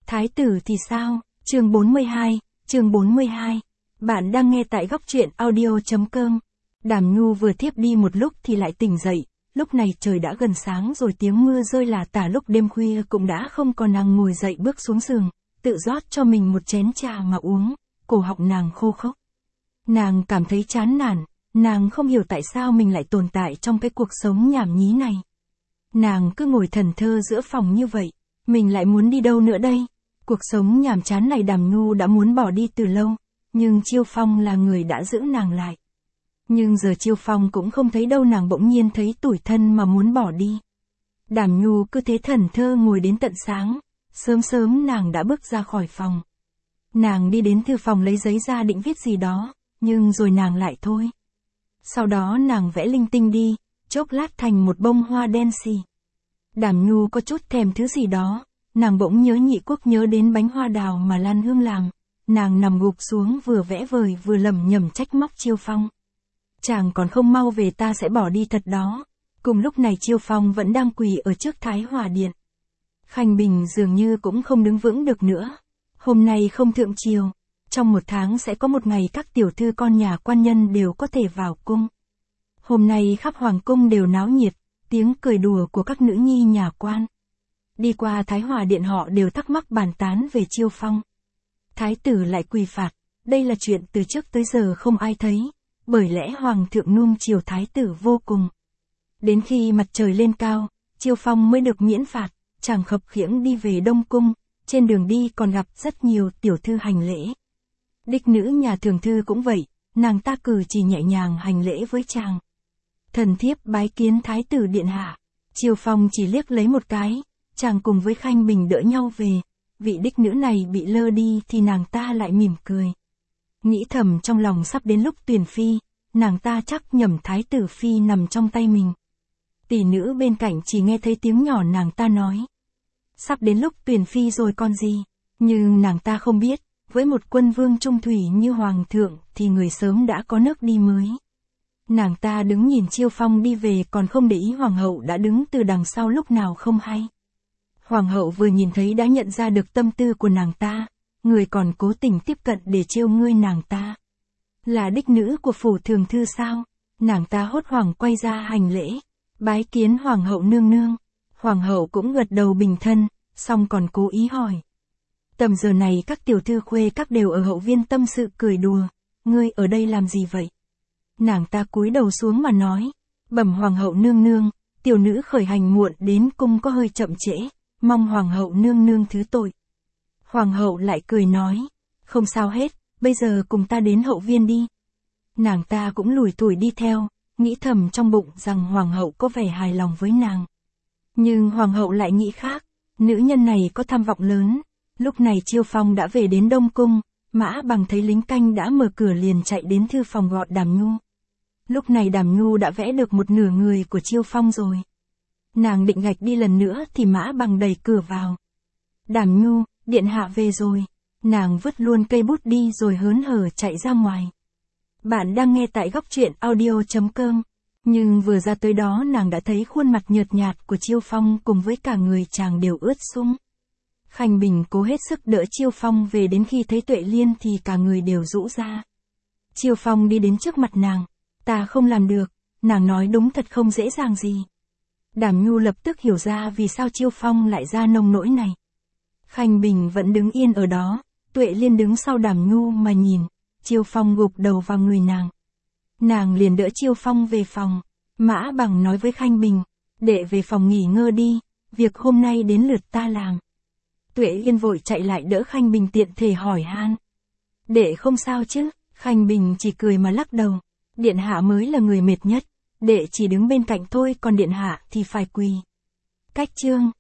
Thái tử thì sao? Chương 42. Bạn đang nghe tại góc truyện audio.com. Đàm Nhu vừa thiếp đi một lúc thì lại tỉnh dậy, lúc này trời đã gần sáng rồi, tiếng mưa rơi lả tả, lúc đêm khuya cũng đã không còn. Nàng ngồi dậy bước xuống giường, tự rót cho mình một chén trà mà uống, cổ họng nàng khô khốc. Nàng cảm thấy chán nản, nàng không hiểu tại sao mình lại tồn tại trong cái cuộc sống nhảm nhí này. Nàng cứ ngồi thẫn thờ giữa phòng như vậy, mình lại muốn đi đâu nữa đây? Cuộc sống nhàm chán này Đàm Nhu đã muốn bỏ đi từ lâu, nhưng Chiêu Phong là người đã giữ nàng lại. Nhưng giờ Chiêu Phong cũng không thấy đâu, nàng bỗng nhiên thấy tủi thân mà muốn bỏ đi. Đàm Nhu cứ thế thẫn thờ ngồi đến tận sáng, sớm sớm nàng đã bước ra khỏi phòng. Nàng đi đến thư phòng lấy giấy ra định viết gì đó, nhưng rồi nàng lại thôi. Sau đó nàng vẽ linh tinh đi, chốc lát thành một bông hoa đen xì. Đàm Nhu có chút thèm thứ gì đó, nàng bỗng nhớ Nhị Quốc, nhớ đến bánh hoa đào mà Lan Hương làm. Nàng nằm gục xuống vừa vẽ vời vừa lẩm nhẩm trách móc Chiêu Phong. Chàng còn không mau về ta sẽ bỏ đi thật đó. Cùng lúc này Chiêu Phong vẫn đang quỳ ở trước Thái Hòa Điện. Khanh Bình dường như cũng không đứng vững được nữa. Hôm nay không thượng triều, trong một tháng sẽ có một ngày các tiểu thư con nhà quan nhân đều có thể vào cung. Hôm nay khắp hoàng cung đều náo nhiệt, tiếng cười đùa của các nữ nhi nhà quan. Đi qua Thái Hòa Điện họ đều thắc mắc bàn tán về Chiêu Phong. Thái tử lại quỳ phạt, đây là chuyện từ trước tới giờ không ai thấy, bởi lẽ hoàng thượng nuông chiều thái tử vô cùng. Đến khi mặt trời lên cao, Chiêu Phong mới được miễn phạt, chàng khập khiễng đi về Đông Cung, trên đường đi còn gặp rất nhiều tiểu thư hành lễ. Đích nữ nhà thường thư cũng vậy, nàng ta cử chỉ nhẹ nhàng hành lễ với chàng. Thần thiếp bái kiến thái tử điện hạ. Chiêu Phong chỉ liếc lấy một cái, chàng cùng với Khanh Bình đỡ nhau về. Vị đích nữ này bị lơ đi thì nàng ta lại mỉm cười. Nghĩ thầm trong lòng sắp đến lúc tuyển phi, nàng ta chắc nhầm thái tử phi nằm trong tay mình. Tỷ nữ bên cạnh chỉ nghe thấy tiếng nhỏ nàng ta nói. Sắp đến lúc tuyển phi rồi con gì, nhưng nàng ta không biết, với một quân vương trung thủy như hoàng thượng thì người sớm đã có nước đi mới. Nàng ta đứng nhìn Chiêu Phong đi về còn không để ý hoàng hậu đã đứng từ đằng sau lúc nào không hay. Hoàng hậu vừa nhìn thấy đã nhận ra được tâm tư của nàng ta, người còn cố tình tiếp cận để trêu ngươi nàng ta. Là đích nữ của phủ thường thư sao? Nàng ta hốt hoảng quay ra hành lễ, bái kiến hoàng hậu nương nương. Hoàng hậu cũng gật đầu bình thân, xong còn cố ý hỏi. Tầm giờ này các tiểu thư khuê các đều ở hậu viên tâm sự cười đùa, ngươi ở đây làm gì vậy? Nàng ta cúi đầu xuống mà nói, bẩm hoàng hậu nương nương, tiểu nữ khởi hành muộn đến cung có hơi chậm trễ, mong hoàng hậu nương nương thứ tội. Hoàng hậu lại cười nói, không sao hết, bây giờ cùng ta đến hậu viên đi. Nàng ta cũng lủi thủi đi theo, nghĩ thầm trong bụng rằng hoàng hậu có vẻ hài lòng với nàng. Nhưng hoàng hậu lại nghĩ khác, nữ nhân này có tham vọng lớn. Lúc này Chiêu Phong đã về đến Đông Cung, Mã Bằng thấy lính canh đã mở cửa liền chạy đến thư phòng gọi Đàm Nhu. Lúc này Đàm Nhu đã vẽ được một nửa người của Chiêu Phong rồi. Nàng định gạch đi lần nữa thì Mã Bằng đẩy cửa vào. Đàm Nhu, điện hạ về rồi. Nàng vứt luôn cây bút đi rồi hớn hở chạy ra ngoài. Bạn đang nghe tại góc truyện audio.com. Nhưng vừa ra tới đó nàng đã thấy khuôn mặt nhợt nhạt của Chiêu Phong cùng với cả người chàng đều ướt sũng. Khanh Bình cố hết sức đỡ Chiêu Phong về, đến khi thấy Tuệ Liên thì cả người đều rũ ra. Chiêu Phong đi đến trước mặt nàng. Ta không làm được, nàng nói đúng thật không dễ dàng gì. Đàm Nhu lập tức hiểu ra vì sao Chiêu Phong lại ra nông nỗi này. Khanh Bình vẫn đứng yên ở đó, Tuệ Liên đứng sau Đàm Nhu mà nhìn, Chiêu Phong gục đầu vào người nàng. Nàng liền đỡ Chiêu Phong về phòng, Mã Bằng nói với Khanh Bình, đệ về phòng nghỉ ngơi đi, việc hôm nay đến lượt ta làm. Tuệ Liên vội chạy lại đỡ Khanh Bình tiện thể hỏi han. Đệ không sao chứ? Khanh Bình chỉ cười mà lắc đầu, điện hạ mới là người mệt nhất, đệ chỉ đứng bên cạnh thôi còn điện hạ thì phải quỳ. Cách chương